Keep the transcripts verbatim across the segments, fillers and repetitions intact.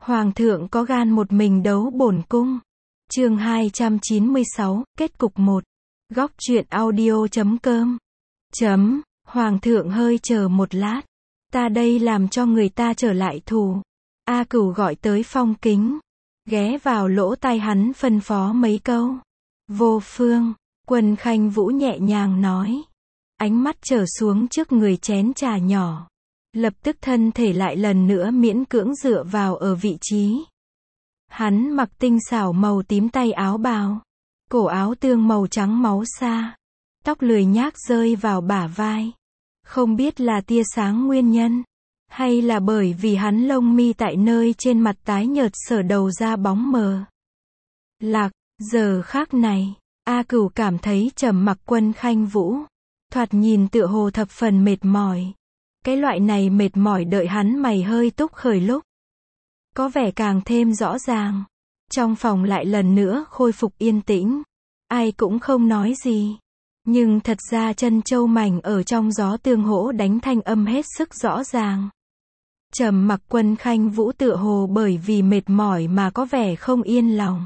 Hoàng thượng có gan một mình đấu bổn cung. Chương hai trăm chín mươi sáu, kết cục một. Góc truyện audio chấm com. Chấm, Hoàng thượng hơi chờ một lát. Ta đây làm cho người ta trở lại thù. A Cửu gọi tới Phong Kính. Ghé vào lỗ tai hắn phân phó mấy câu. Vô phương, Quân Khanh Vũ nhẹ nhàng nói. Ánh mắt trở xuống trước người chén trà nhỏ. Lập tức thân thể lại lần nữa miễn cưỡng dựa vào ở vị trí. Hắn mặc tinh xảo màu tím tay áo bào. Cổ áo tương màu trắng máu xa. Tóc lười nhác rơi vào bả vai. Không biết là tia sáng nguyên nhân. Hay là bởi vì hắn lông mi tại nơi trên mặt tái nhợt sở đầu ra bóng mờ. Lạc, giờ khác này, A Cửu cảm thấy trầm mặc Quân Khanh Vũ. Thoạt nhìn tựa hồ thập phần mệt mỏi. Cái loại này mệt mỏi đợi hắn mày hơi túc khởi lúc. Có vẻ càng thêm rõ ràng. Trong phòng lại lần nữa khôi phục yên tĩnh. Ai cũng không nói gì. Nhưng thật ra chân châu mảnh ở trong gió tương hỗ đánh thanh âm hết sức rõ ràng. Trầm mặc Quân Khanh Vũ tựa hồ bởi vì mệt mỏi mà có vẻ không yên lòng.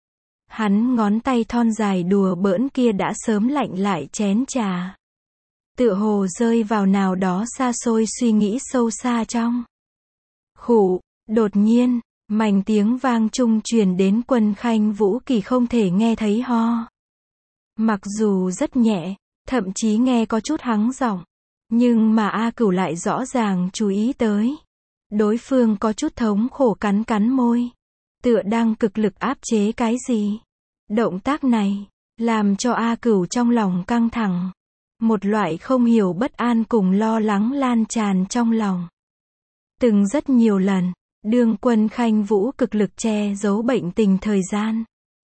Hắn ngón tay thon dài đùa bỡn kia đã sớm lạnh lại chén trà. Tựa hồ rơi vào nào đó xa xôi suy nghĩ sâu xa trong. Khụ, đột nhiên, mảnh tiếng vang trung truyền đến Quân Khanh Vũ kỳ không thể nghe thấy ho. Mặc dù rất nhẹ, thậm chí nghe có chút hắng giọng, nhưng mà A Cửu lại rõ ràng chú ý tới. Đối phương có chút thống khổ cắn cắn môi. Tựa đang cực lực áp chế cái gì. Động tác này, làm cho A Cửu trong lòng căng thẳng. Một loại không hiểu bất an cùng lo lắng lan tràn trong lòng. Từng rất nhiều lần, đương Quân Khanh Vũ cực lực che giấu bệnh tình thời gian.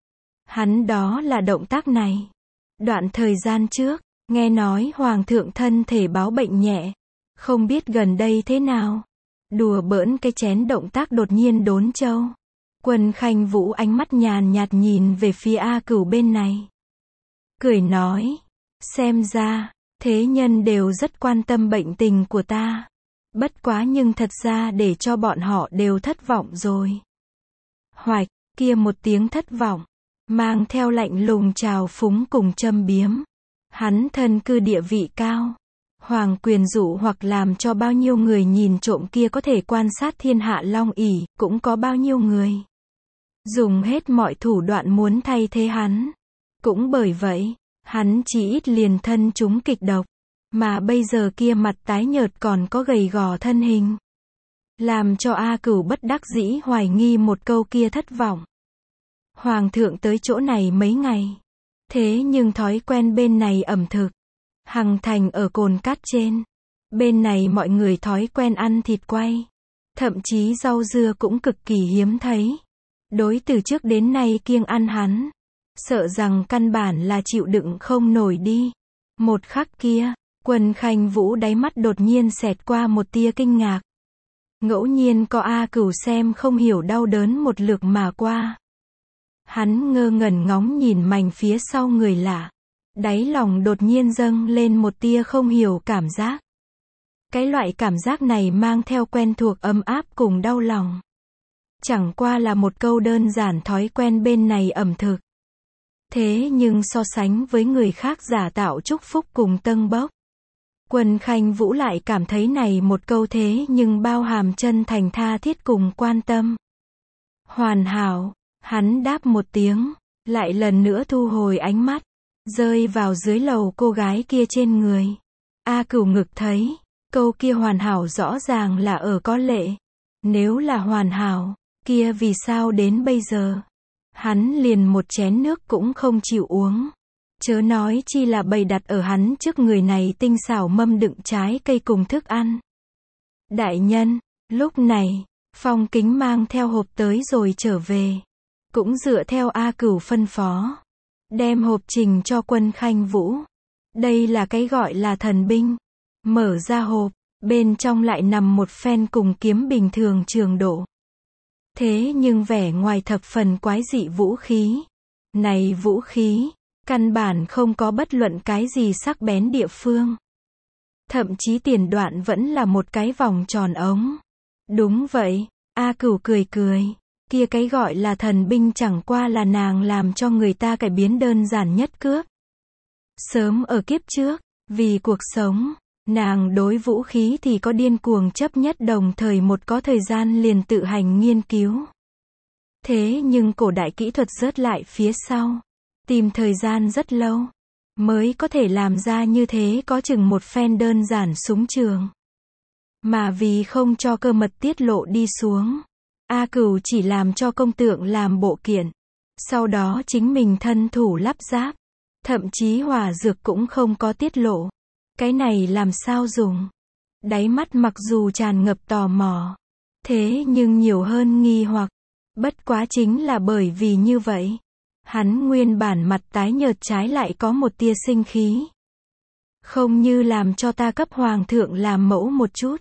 Hắn đó là động tác này. Đoạn thời gian trước, nghe nói Hoàng thượng thân thể báo bệnh nhẹ. Không biết gần đây thế nào. Đùa bỡn cái chén động tác đột nhiên đốn châu. Quân Khanh Vũ ánh mắt nhàn nhạt nhìn về phía A Cửu bên này. Cười nói. Xem ra, thế nhân đều rất quan tâm bệnh tình của ta. Bất quá nhưng thật ra để cho bọn họ đều thất vọng rồi. Hoạch, kia một tiếng thất vọng. Mang theo lạnh lùng trào phúng cùng châm biếm. Hắn thân cư địa vị cao. Hoàng quyền dụ hoặc làm cho bao nhiêu người nhìn trộm kia có thể quan sát thiên hạ long ỷ, cũng có bao nhiêu người. Dùng hết mọi thủ đoạn muốn thay thế hắn. Cũng bởi vậy, hắn chỉ ít liền thân chúng kịch độc. Mà bây giờ kia mặt tái nhợt còn có gầy gò thân hình. Làm cho A Cửu bất đắc dĩ hoài nghi một câu kia thất vọng. Hoàng thượng tới chỗ này mấy ngày. Thế nhưng thói quen bên này ẩm thực. Hằng thành ở cồn cát trên. Bên này mọi người thói quen ăn thịt quay. Thậm chí rau dưa cũng cực kỳ hiếm thấy. Đối từ trước đến nay kiêng ăn hắn. Sợ rằng căn bản là chịu đựng không nổi đi. Một khắc kia, Quân Khanh Vũ đáy mắt đột nhiên xẹt qua một tia kinh ngạc. Ngẫu nhiên có A Cửu xem không hiểu đau đớn một lượt mà qua. Hắn ngơ ngẩn ngóng nhìn mảnh phía sau người lạ. Đáy lòng đột nhiên dâng lên một tia không hiểu cảm giác. Cái loại cảm giác này mang theo quen thuộc ấm áp cùng đau lòng. Chẳng qua là một câu đơn giản thói quen bên này ẩm thực. Thế nhưng so sánh với người khác giả tạo chúc phúc cùng tâng bốc. Quân Khanh Vũ lại cảm thấy này một câu thế nhưng bao hàm chân thành tha thiết cùng quan tâm. Hoàn hảo, hắn đáp một tiếng, lại lần nữa thu hồi ánh mắt. Rơi vào dưới lầu cô gái kia trên người. A Cửu ngực thấy, câu kia hoàn hảo rõ ràng là ở có lệ. Nếu là hoàn hảo, kia vì sao đến bây giờ? Hắn liền một chén nước cũng không chịu uống. Chớ nói chi là bày đặt ở hắn trước người này tinh xảo mâm đựng trái cây cùng thức ăn. Đại nhân, lúc này, Phong Kính mang theo hộp tới rồi trở về. Cũng dựa theo A Cửu phân phó. Đem hộp trình cho Quân Khanh Vũ. Đây là cái gọi là thần binh. Mở ra hộp, bên trong lại nằm một phen cùng kiếm bình thường trường độ. Thế nhưng vẻ ngoài thập phần quái dị vũ khí. Này vũ khí, căn bản không có bất luận cái gì sắc bén địa phương. Thậm chí tiền đoạn vẫn là một cái vòng tròn ống. Đúng vậy, A Cửu cười cười. Kia cái gọi là thần binh chẳng qua là nàng làm cho người ta cải biến đơn giản nhất cước. Sớm ở kiếp trước, vì cuộc sống, nàng đối vũ khí thì có điên cuồng chấp nhất, đồng thời một có thời gian liền tự hành nghiên cứu. Thế nhưng cổ đại kỹ thuật rớt lại phía sau. Tìm thời gian rất lâu, mới có thể làm ra như thế, có chừng một phen đơn giản súng trường. Mà vì không cho cơ mật tiết lộ đi xuống, A Cửu chỉ làm cho công tượng làm bộ kiện. Sau đó chính mình thân thủ lắp ráp. Thậm chí hỏa dược cũng không có tiết lộ. Cái này làm sao dùng? Đáy mắt mặc dù tràn ngập tò mò, thế nhưng nhiều hơn nghi hoặc. Bất quá chính là bởi vì như vậy, hắn nguyên bản mặt tái nhợt trái lại có một tia sinh khí. Không như làm cho ta cấp hoàng thượng làm mẫu một chút.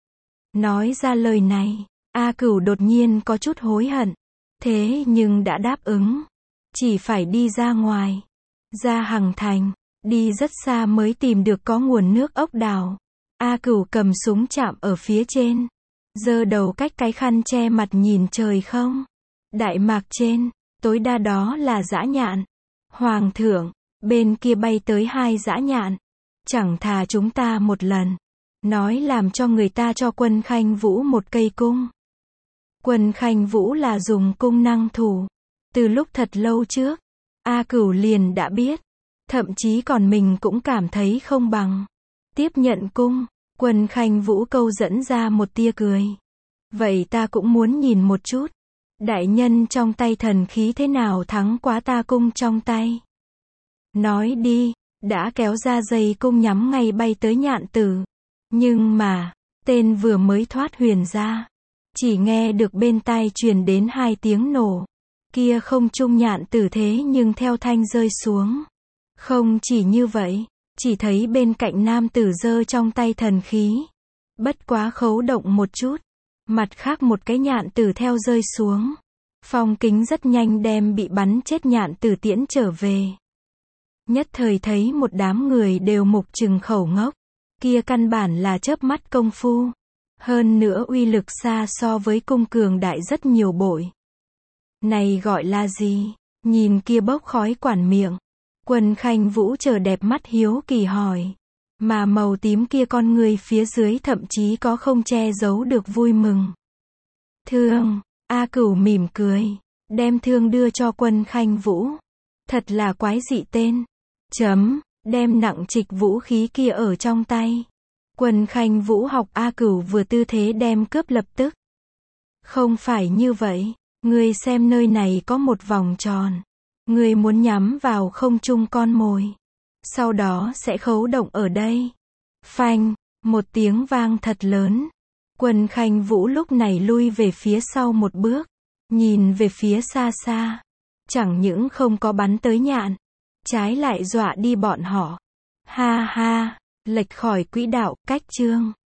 Nói ra lời này, A Cửu đột nhiên có chút hối hận. Thế nhưng đã đáp ứng, chỉ phải đi ra ngoài, ra Hằng Thành, đi rất xa mới tìm được có nguồn nước ốc đào. A Cửu cầm súng chạm ở phía trên, giơ đầu cách cái khăn che mặt nhìn trời không. Đại mạc trên, tối đa đó là dã nhạn. Hoàng thượng, bên kia bay tới hai dã nhạn. Chẳng thà chúng ta một lần. Nói làm cho người ta cho Quân Khanh Vũ một cây cung. Quân Khanh Vũ là dùng cung năng thủ. Từ lúc thật lâu trước, A Cửu liền đã biết. Thậm chí còn mình cũng cảm thấy không bằng. Tiếp nhận cung, Quân Khanh Vũ câu dẫn ra một tia cười. Vậy ta cũng muốn nhìn một chút. Đại nhân trong tay thần khí thế nào thắng quá ta cung trong tay. Nói đi, đã kéo ra dây cung nhắm ngay bay tới nhạn tử. Nhưng mà, tên vừa mới thoát huyền ra. Chỉ nghe được bên tai truyền đến hai tiếng nổ. Kia không trung nhạn tử thế nhưng theo thanh rơi xuống. Không chỉ như vậy, chỉ thấy bên cạnh nam tử giơ trong tay thần khí. Bất quá khấu động một chút. Mặt khác một cái nhạn tử theo rơi xuống. Phong kính rất nhanh đem bị bắn chết nhạn tử tiễn trở về. Nhất thời thấy một đám người đều mục trừng khẩu ngốc. Kia căn bản là chớp mắt công phu. Hơn nữa uy lực xa so với cung cường đại rất nhiều bội. Này gọi là gì? Nhìn kia bốc khói quản miệng. Quân Khanh Vũ chờ đẹp mắt hiếu kỳ hỏi. Mà màu tím kia con người phía dưới thậm chí có không che giấu được vui mừng. Thương, A Cửu mỉm cười. Đem thương đưa cho Quân Khanh Vũ. Thật là quái dị tên. Chấm, đem nặng trịch vũ khí kia ở trong tay. Quân Khanh Vũ học A Cửu vừa tư thế đem cướp lập tức. Không phải như vậy, ngươi xem nơi này có một vòng tròn. Ngươi muốn nhắm vào không trung con mồi. Sau đó sẽ khấu động ở đây. Phanh, một tiếng vang thật lớn. Quân Khanh Vũ lúc này lui về phía sau một bước. Nhìn về phía xa xa. Chẳng những không có bắn tới nhạn. Trái lại dọa đi bọn họ. Ha ha, lệch khỏi quỹ đạo, cách chương.